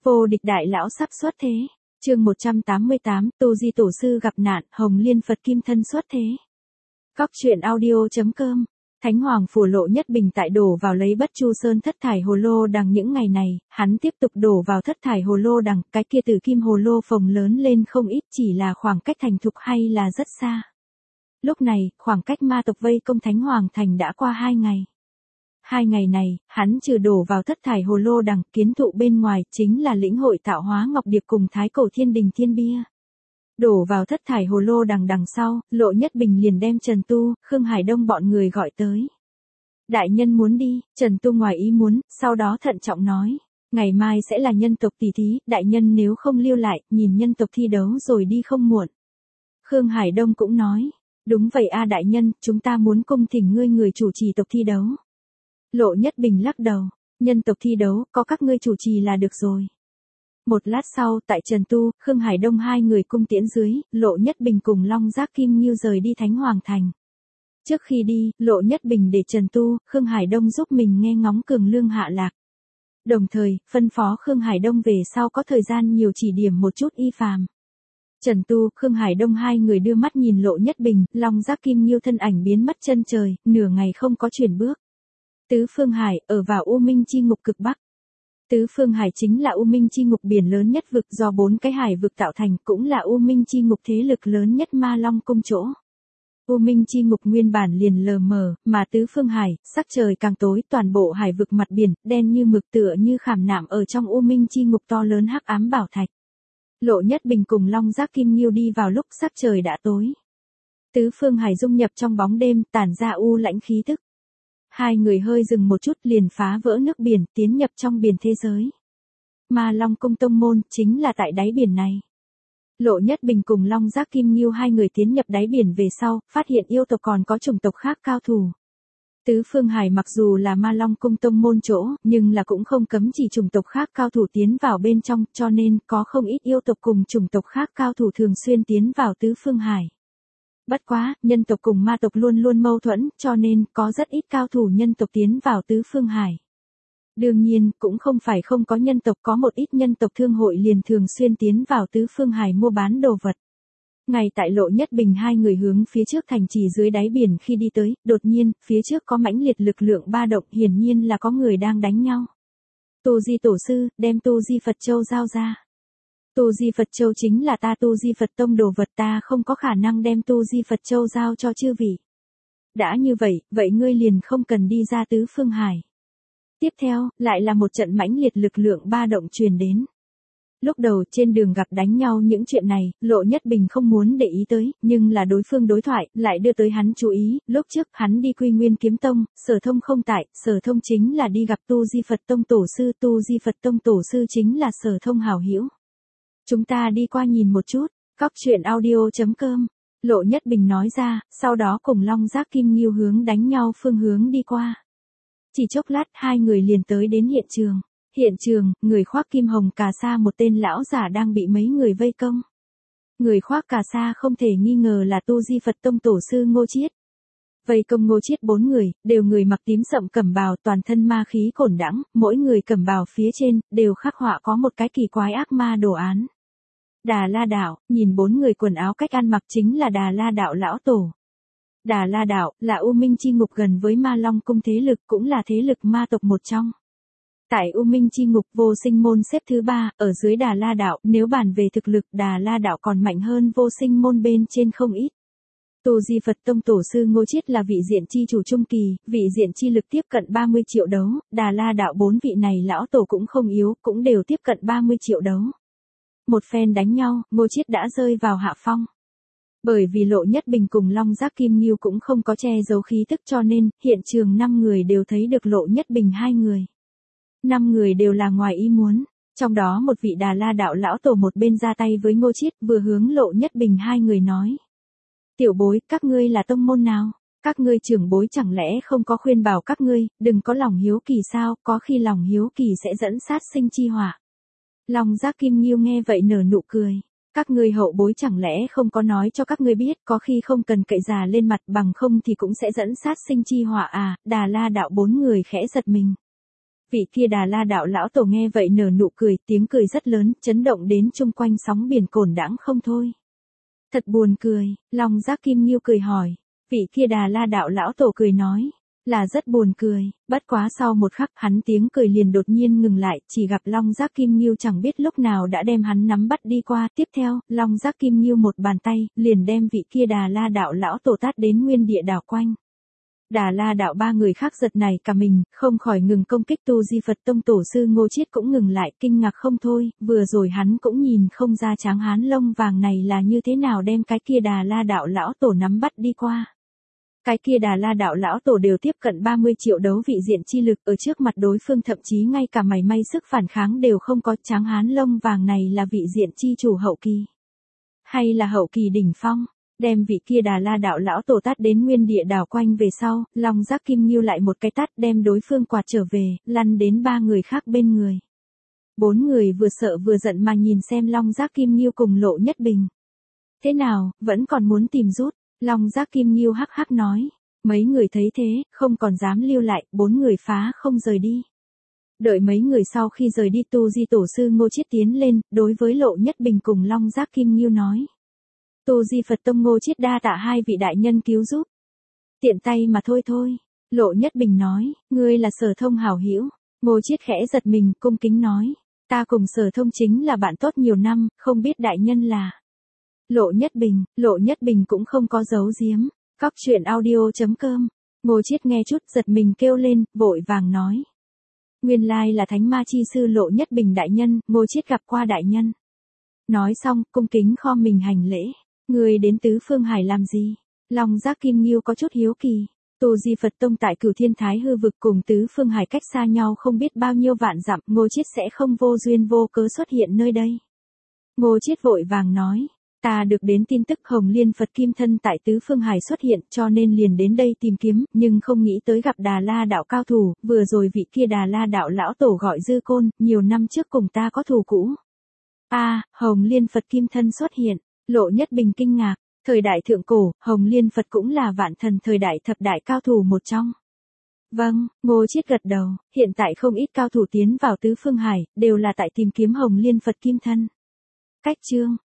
Vô địch đại lão sắp xuất thế. Chương 188, Tu Di tổ sư gặp nạn, Hồng Liên Phật Kim thân xuất thế. Góc truyện audio.com. Thánh Hoàng phủ Lộ Nhất Bình tại đổ vào lấy Bất Chu Sơn thất thải hồ lô đằng những ngày này, hắn tiếp tục đổ vào thất thải hồ lô đằng, cái kia từ kim hồ lô phồng lớn lên không ít, chỉ là khoảng cách thành thục hay là rất xa. Lúc này, khoảng cách ma tộc vây công Thánh Hoàng thành đã qua 2 ngày. 2 ngày này, hắn trừ đổ vào thất thải hồ lô đằng, kiến thụ bên ngoài chính là lĩnh hội tạo hóa ngọc điệp cùng thái cổ thiên đình thiên bia. Đổ vào thất thải hồ lô đằng đằng sau, Lộ Nhất Bình liền đem Trần Tu, Khương Hải Đông bọn người gọi tới. Đại nhân muốn đi, Trần Tu ngoài ý muốn, sau đó thận trọng nói. Ngày mai sẽ là nhân tộc tỷ thí, đại nhân nếu không lưu lại, nhìn nhân tộc thi đấu rồi đi không muộn. Khương Hải Đông cũng nói. Đúng vậy a đại nhân, chúng ta muốn cung thỉnh ngươi người chủ trì tộc thi đấu. Lộ Nhất Bình lắc đầu, nhân tộc thi đấu, có các ngươi chủ trì là được rồi. Một lát sau, tại Trần Tu, Khương Hải Đông hai người cung tiễn dưới, Lộ Nhất Bình cùng Long Giác Kim Ngưu rời đi Thánh Hoàng thành. Trước khi đi, Lộ Nhất Bình để Trần Tu, Khương Hải Đông giúp mình nghe ngóng Cường Lương hạ lạc. Đồng thời, phân phó Khương Hải Đông về sau có thời gian nhiều chỉ điểm một chút y phàm. Trần Tu, Khương Hải Đông hai người đưa mắt nhìn Lộ Nhất Bình, Long Giác Kim Ngưu thân ảnh biến mất chân trời, nửa ngày không có chuyển bước. Tứ Phương Hải, ở vào U Minh Chi Ngục cực Bắc. Tứ Phương Hải chính là U Minh Chi Ngục biển lớn nhất vực do 4 cái hải vực tạo thành, cũng là U Minh Chi Ngục thế lực lớn nhất Ma Long cung chỗ. U Minh Chi Ngục nguyên bản liền lờ mờ, mà Tứ Phương Hải, sắc trời càng tối, toàn bộ hải vực mặt biển, đen như mực tựa như khảm nạm ở trong U Minh Chi Ngục to lớn hắc ám bảo thạch. Lộ Nhất Bình cùng Long Giác Kim Ngưu đi vào lúc sắc trời đã tối. Tứ Phương Hải dung nhập trong bóng đêm, tản ra u lãnh khí tức. Hai người hơi dừng một chút liền phá vỡ nước biển, tiến nhập trong biển thế giới. Ma Long cung tông môn, chính là tại đáy biển này. Lộ Nhất Bình cùng Long Giác Kim Ngưu hai người tiến nhập đáy biển về sau, phát hiện yêu tộc còn có chủng tộc khác cao thủ. Tứ Phương Hải mặc dù là Ma Long cung tông môn chỗ, nhưng là cũng không cấm chỉ chủng tộc khác cao thủ tiến vào bên trong, cho nên có không ít yêu tộc cùng chủng tộc khác cao thủ thường xuyên tiến vào Tứ Phương Hải. Bất quá, nhân tộc cùng ma tộc luôn luôn mâu thuẫn, cho nên có rất ít cao thủ nhân tộc tiến vào Tứ Phương Hải. Đương nhiên, cũng không phải không có nhân tộc, có một ít nhân tộc thương hội liền thường xuyên tiến vào Tứ Phương Hải mua bán đồ vật. Ngay tại Lộ Nhất Bình hai người hướng phía trước thành trì dưới đáy biển khi đi tới, đột nhiên, phía trước có mãnh liệt lực lượng ba động, hiển nhiên là có người đang đánh nhau. Tu Di tổ sư, đem Tu Di Phật Châu giao ra. Tu Di Phật Châu chính là ta Tu Di Phật Tông đồ vật, ta không có khả năng đem Tu Di Phật Châu giao cho chư vị. Đã như vậy, vậy ngươi liền không cần đi ra Tứ Phương Hải. Tiếp theo, lại là một trận mãnh liệt lực lượng ba động truyền đến. Lúc đầu trên đường gặp đánh nhau những chuyện này, Lộ Nhất Bình không muốn để ý tới, nhưng là đối phương đối thoại, lại đưa tới hắn chú ý, lúc trước hắn đi Quy Nguyên Kiếm Tông, Sở Thông không tại, Sở Thông chính là đi gặp Tu Di Phật Tông tổ sư, Tu Di Phật Tông tổ sư chính là Sở Thông hảo hữu. Chúng ta đi qua nhìn một chút, góc truyện audio.com, Lộ Nhất Bình nói ra, sau đó cùng Long Giác Kim Ngưu hướng đánh nhau phương hướng đi qua. Chỉ chốc lát hai người liền tới đến hiện trường. Hiện trường, người khoác kim hồng cà sa một tên lão giả đang bị mấy người vây công. Người khoác cà sa không thể nghi ngờ là Tu Di Phật Tông tổ sư Ngô Chiết. Vây công Ngô Chiết 4 người, đều người mặc tím sậm cẩm bào, toàn thân ma khí cổn đãng, mỗi người cẩm bào phía trên đều khắc họa có một cái kỳ quái ác ma đồ án. Đà La Đạo, nhìn 4 người quần áo cách ăn mặc chính là Đà La Đạo lão tổ. Đà La Đạo là U Minh Chi Ngục gần với Ma Long cung thế lực, cũng là thế lực ma tộc một trong. Tại U Minh Chi Ngục, Vô Sinh môn xếp thứ 3, ở dưới Đà La Đạo, nếu bàn về thực lực, Đà La Đạo còn mạnh hơn Vô Sinh môn bên trên không ít. Tu Di Phật Tông tổ sư Ngô Chiết là vị diện chi chủ trung kỳ, vị diện chi lực tiếp cận 30 triệu đấu, Đà La Đạo 4 vị này lão tổ cũng không yếu, cũng đều tiếp cận 30 triệu đấu. Một phen đánh nhau, Ngô Chiết đã rơi vào hạ phong. Bởi vì Lộ Nhất Bình cùng Long Giác Kim Ngưu cũng không có che giấu khí tức, cho nên, hiện trường 5 người đều thấy được Lộ Nhất Bình hai người. 5 người đều là ngoài ý muốn, trong đó một vị Đà La Đạo lão tổ một bên ra tay với Ngô Chiết, vừa hướng Lộ Nhất Bình hai người nói. Tiểu bối, các ngươi là tông môn nào? Các ngươi trưởng bối chẳng lẽ không có khuyên bảo các ngươi, đừng có lòng hiếu kỳ sao, có khi lòng hiếu kỳ sẽ dẫn sát sinh chi họa. Long Giác Kim Ngưu nghe vậy nở nụ cười. Các ngươi hậu bối chẳng lẽ không có nói cho các ngươi biết, có khi không cần cậy già lên mặt, bằng không thì cũng sẽ dẫn sát sinh chi họa à, Đà La Đạo 4 người khẽ giật mình. Vị kia Đà La đạo lão tổ nghe vậy nở nụ cười, tiếng cười rất lớn, chấn động đến chung quanh sóng biển cồn đãng không thôi. Thật buồn cười, Long Giác Kim Ngưu cười hỏi. Vị kia Đà La đạo lão tổ cười nói, là rất buồn cười, bất quá sau một khắc hắn tiếng cười liền đột nhiên ngừng lại, chỉ gặp Long Giác Kim Ngưu chẳng biết lúc nào đã đem hắn nắm bắt đi qua, tiếp theo, Long Giác Kim Ngưu một bàn tay, liền đem vị kia Đà La đạo lão tổ tát đến nguyên địa đảo quanh. Đà La đạo ba người khác giật này cả mình, không khỏi ngừng công kích. Tu Di Phật Tông tổ sư Ngô Chiết cũng ngừng lại, kinh ngạc không thôi, vừa rồi hắn cũng nhìn không ra tráng hán lông vàng này là như thế nào đem cái kia Đà La đạo lão tổ nắm bắt đi qua. Cái kia Đà La đạo lão tổ đều tiếp cận 30 triệu đấu vị diện chi lực, ở trước mặt đối phương thậm chí ngay cả mảy may sức phản kháng đều không có. Tráng hán lông vàng này là vị diện chi chủ hậu kỳ, hay là hậu kỳ đỉnh phong? Đem vị kia Đà La đạo lão tổ tát đến nguyên địa đảo quanh về sau, Long Giác Kim Ngưu lại một cái tát đem đối phương quạt trở về, lăn đến ba người khác bên người. Bốn người vừa sợ vừa giận mà nhìn xem Long Giác Kim Ngưu cùng Lộ Nhất Bình. Thế nào, vẫn còn muốn tìm rút? Long Giác Kim Ngưu hắc hắc nói. Mấy người thấy thế, không còn dám lưu lại, bốn người phá không rời đi. Đợi mấy người sau khi rời đi, Tu Di tổ sư Ngô Chiết tiến lên, đối với Lộ Nhất Bình cùng Long Giác Kim Ngưu nói. Tu Di Phật Tông Ngô Chiết đa tạ hai vị đại nhân cứu giúp. Tiện tay mà thôi thôi. Lộ Nhất Bình nói, ngươi là Sở Thông hảo hữu. Ngô Chiết khẽ giật mình, cung kính nói, ta cùng Sở Thông chính là bạn tốt nhiều năm, không biết đại nhân là. Lộ Nhất Bình cũng không có giấu giếm. Cóc truyện audio.com. Ngô Chiết nghe chút giật mình kêu lên, vội vàng nói. Nguyên lai là Thánh Ma Chi Sư Lộ Nhất Bình đại nhân, Ngô Chiết gặp qua đại nhân. Nói xong, cung kính khom mình hành lễ. Người đến Tứ Phương Hải làm gì? Long Giác Kim Ngưu có chút hiếu kỳ. Tu Di Phật Tông tại Cửu Thiên Thái Hư vực cùng Tứ Phương Hải cách xa nhau không biết bao nhiêu vạn dặm, Ngô Chiết sẽ không vô duyên vô cớ xuất hiện nơi đây. Ngô Chiết vội vàng nói, ta được đến tin tức Hồng Liên Phật Kim Thân tại Tứ Phương Hải xuất hiện, cho nên liền đến đây tìm kiếm, nhưng không nghĩ tới gặp Đà La đạo cao thủ, vừa rồi vị kia Đà La đạo lão tổ gọi Dư Côn, nhiều năm trước cùng ta có thù cũ. Hồng Liên Phật Kim Thân xuất hiện. Lộ Nhất Bình kinh ngạc, thời đại thượng cổ, Hồng Liên Phật cũng là vạn thần thời đại thập đại cao thủ một trong. Vâng, Ngô Chiết gật đầu, hiện tại không ít cao thủ tiến vào Tứ Phương Hải, đều là tại tìm kiếm Hồng Liên Phật Kim Thân. Cách chương